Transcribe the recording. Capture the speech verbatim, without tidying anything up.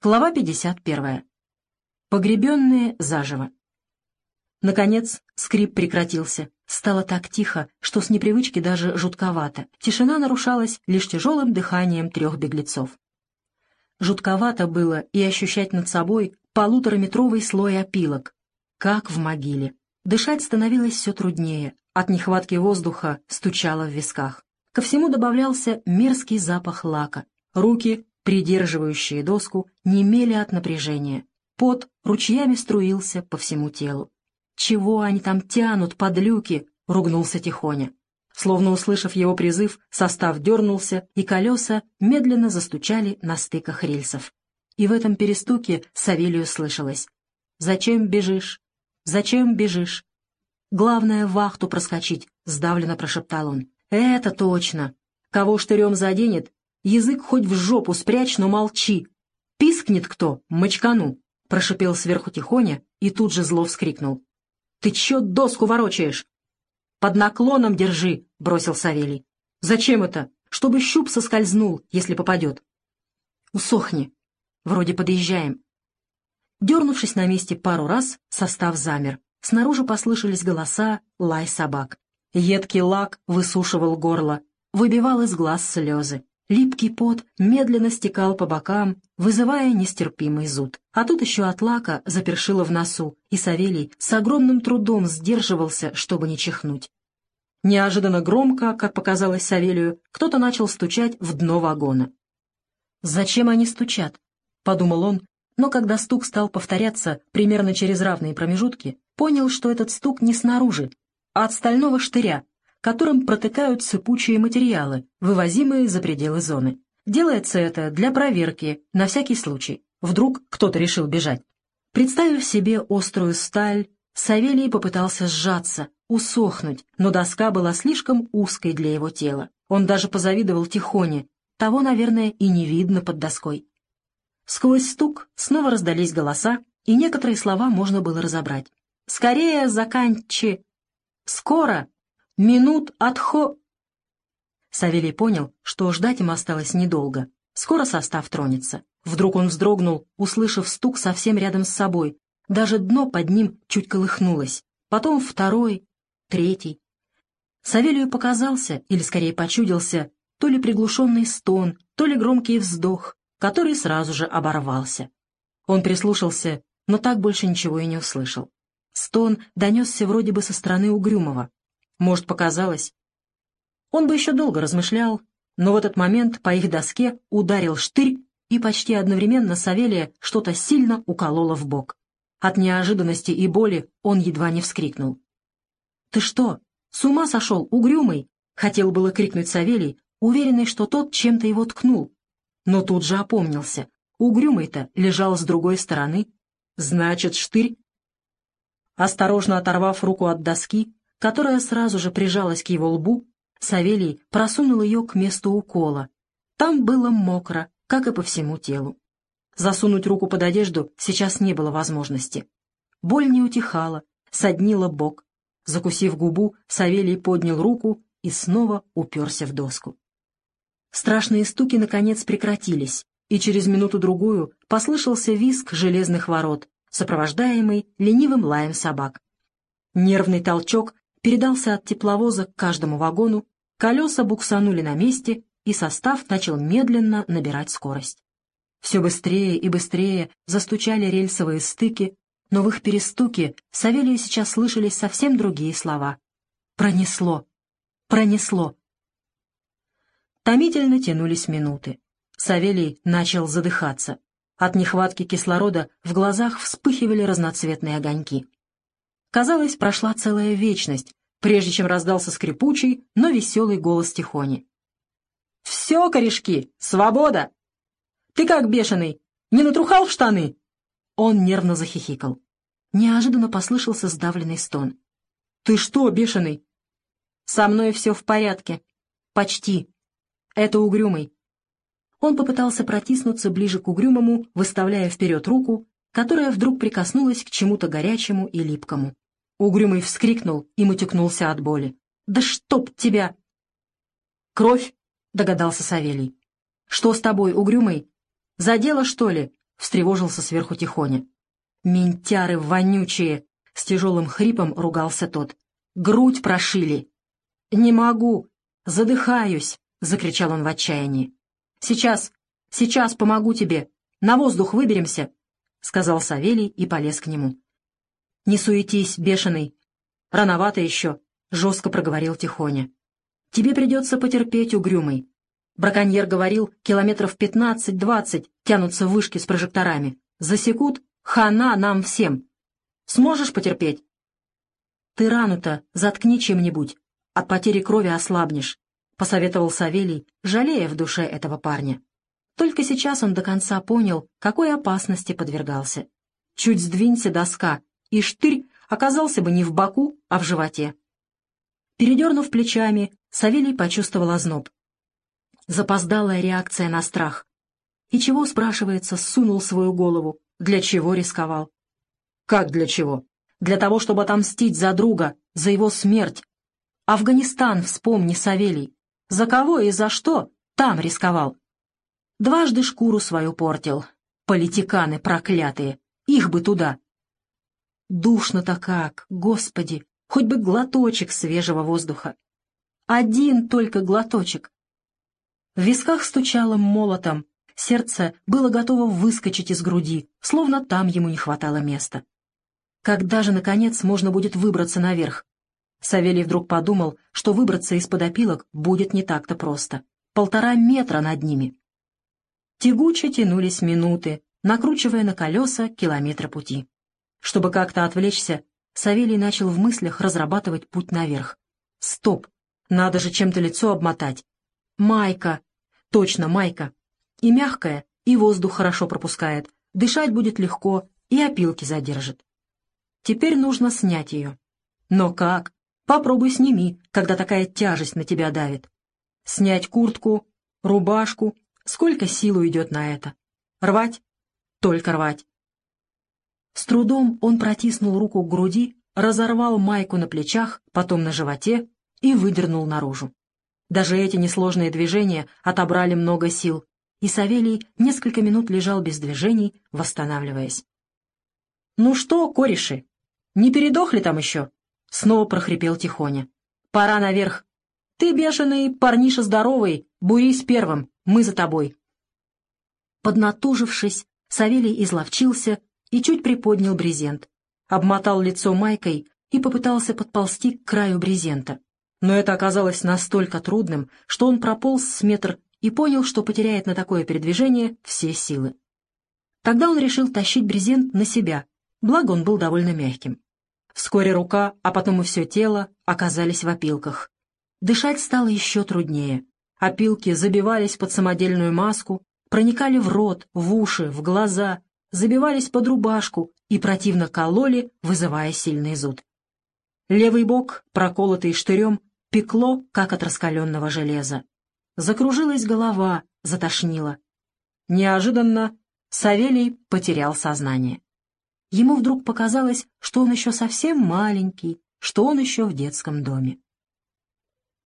Глава пятьдесят первая. Погребенные заживо. Наконец скрип прекратился. Стало так тихо, что с непривычки даже жутковато. Тишина нарушалась лишь тяжелым дыханием трех беглецов. Жутковато было и ощущать над собой полутораметровый слой опилок, как в могиле. Дышать становилось все труднее, от нехватки воздуха стучало в висках. Ко всему добавлялся мерзкий запах лака. Руки, придерживающие доску, немели от напряжения. Пот ручьями струился по всему телу. «Чего они там тянут, подлюки?» — ругнулся Тихоня. Словно услышав его призыв, состав дернулся, и колеса медленно застучали на стыках рельсов. И в этом перестуке Савелию слышалось: «Зачем бежишь? Зачем бежишь?» «Главное, вахту проскочить», — сдавленно прошептал он. «Это точно! Кого штырем заденет, язык хоть в жопу спрячь, но молчи. Пискнет кто, мочкану!» — прошипел сверху Тихоня и тут же зло вскрикнул. «Ты чё доску ворочаешь?» «Под наклоном держи», — бросил Савелий. «Зачем это? Чтобы щуп соскользнул, если попадет». «Усохни. Вроде подъезжаем». Дернувшись на месте пару раз, состав замер. Снаружи послышались голоса, лай собак. Едкий лак высушивал горло, выбивал из глаз слезы. Липкий пот медленно стекал по бокам, вызывая нестерпимый зуд. А тут еще от лака запершило в носу, и Савелий с огромным трудом сдерживался, чтобы не чихнуть. Неожиданно громко, как показалось Савелию, кто-то начал стучать в дно вагона. «Зачем они стучат?» — подумал он, но когда стук стал повторяться примерно через равные промежутки, понял, что этот стук не снаружи, а от стального штыря, которым протыкают сыпучие материалы, вывозимые за пределы зоны. Делается это для проверки, на всякий случай. Вдруг кто-то решил бежать. Представив себе острую сталь, Савелий попытался сжаться, усохнуть, но доска была слишком узкой для его тела. Он даже позавидовал Тихоне, того, наверное, и не видно под доской. Сквозь стук снова раздались голоса, и некоторые слова можно было разобрать. «Скорее заканчи! Скоро! Минут отхо...» Савелий понял, что ждать им осталось недолго. Скоро состав тронется. Вдруг он вздрогнул, услышав стук совсем рядом с собой. Даже дно под ним чуть колыхнулось. Потом второй, третий. Савелию показался, или скорее почудился, то ли приглушенный стон, то ли громкий вздох, который сразу же оборвался. Он прислушался, но так больше ничего и не услышал. Стон донесся вроде бы со стороны Угрюмова. Может, показалось? Он бы еще долго размышлял, но в этот момент по их доске ударил штырь, и почти одновременно Савелия что-то сильно укололо в бок. От неожиданности и боли он едва не вскрикнул. «Ты что, с ума сошел, Угрюмый?» — хотел было крикнуть Савелий, уверенный, что тот чем-то его ткнул. Но тут же опомнился. Угрюмый-то лежал с другой стороны. Значит, штырь. Осторожно оторвав руку от доски, которая сразу же прижалась к его лбу, Савелий просунул ее к месту укола. Там было мокро, как и по всему телу. Засунуть руку под одежду сейчас не было возможности. Боль не утихала, соднила бок. Закусив губу, Савелий поднял руку и снова уперся в доску. Страшные стуки наконец прекратились, и через минуту-другую послышался визг железных ворот, сопровождаемый ленивым лаем собак. Нервный толчок передался от тепловоза к каждому вагону, колеса буксанули на месте, и состав начал медленно набирать скорость. Все быстрее и быстрее застучали рельсовые стыки, но в их перестуке Савелию сейчас слышались совсем другие слова. «Пронесло! Пронесло!» Томительно тянулись минуты. Савелий начал задыхаться. От нехватки кислорода в глазах вспыхивали разноцветные огоньки. Казалось, прошла целая вечность, прежде чем раздался скрипучий, но веселый голос Тихони. «Все, корешки, свобода! Ты как, бешеный, не натрухал в штаны?» Он нервно захихикал. Неожиданно послышался сдавленный стон. «Ты что, бешеный?» «Со мной все в порядке. Почти. Это Угрюмый». Он попытался протиснуться ближе к Угрюмому, выставляя вперед руку, которая вдруг прикоснулась к чему-то горячему и липкому. Угрюмый вскрикнул и мутюкнулся от боли. «Да чтоб тебя!» «Кровь!» — догадался Савелий. «Что с тобой, Угрюмый? Задело, что ли?» — встревожился сверху Тихоня. «Ментяры вонючие!» — с тяжелым хрипом ругался тот. «Грудь прошили!» «Не могу! Задыхаюсь!» — закричал он в отчаянии. «Сейчас, сейчас помогу тебе! На воздух выберемся!» — сказал Савелий и полез к нему. «Не суетись, бешеный! Рановато еще!» — жестко проговорил Тихоня. «Тебе придется потерпеть, угрюмый. Браконьер говорил, километров пятнадцать-двадцать тянутся вышки с прожекторами. Засекут — хана нам всем. Сможешь потерпеть?» «Ты рану-то заткни чем-нибудь, от потери крови ослабнешь», — посоветовал Савелий, жалея в душе этого парня. Только сейчас он до конца понял, какой опасности подвергался. Чуть сдвинься доска, и штырь оказался бы не в боку, а в животе. Передернув плечами, Савелий почувствовал озноб. Запоздалая реакция на страх. И чего, спрашивается, сунул свою голову? Для чего рисковал? Как для чего? Для того, чтобы отомстить за друга, за его смерть. Афганистан, вспомни, Савелий. За кого и за что там рисковал? Дважды шкуру свою портил. Политиканы проклятые. Их бы туда. Душно-то как, Господи, хоть бы глоточек свежего воздуха. Один только глоточек. В висках стучало молотом, сердце было готово выскочить из груди, словно там ему не хватало места. Когда же, наконец, можно будет выбраться наверх? Савелий вдруг подумал, что выбраться из-под опилок будет не так-то просто. Полтора метра над ними. Тягуче тянулись минуты, накручивая на колеса километры пути. Чтобы как-то отвлечься, Савелий начал в мыслях разрабатывать путь наверх. Стоп! Надо же чем-то лицо обмотать. Майка! Точно, майка! И мягкая, и воздух хорошо пропускает, дышать будет легко, и опилки задержит. Теперь нужно снять ее. Но как? Попробуй сними, когда такая тяжесть на тебя давит. Снять куртку, рубашку. Сколько сил уйдет на это? Рвать? Только рвать. С трудом он протиснул руку к груди, разорвал майку на плечах, потом на животе и выдернул наружу. Даже эти несложные движения отобрали много сил, и Савелий несколько минут лежал без движений, восстанавливаясь. «Ну что, кореши, не передохли там еще?» — снова прохрипел Тихоня. «Пора наверх. Ты, бешеный, парниша здоровый, бурись первым, мы за тобой». Поднатужившись, Савелий изловчился и чуть приподнял брезент, обмотал лицо майкой и попытался подползти к краю брезента. Но это оказалось настолько трудным, что он прополз с метр и понял, что потеряет на такое передвижение все силы. Тогда он решил тащить брезент на себя, благо он был довольно мягким. Вскоре рука, а потом и все тело оказались в опилках. Дышать стало еще труднее. Опилки забивались под самодельную маску, проникали в рот, в уши, в глаза, забивались под рубашку и противно кололи, вызывая сильный зуд. Левый бок, проколотый штырем, пекло, как от раскаленного железа. Закружилась голова, затошнило. Неожиданно Савелий потерял сознание. Ему вдруг показалось, что он еще совсем маленький, что он еще в детском доме.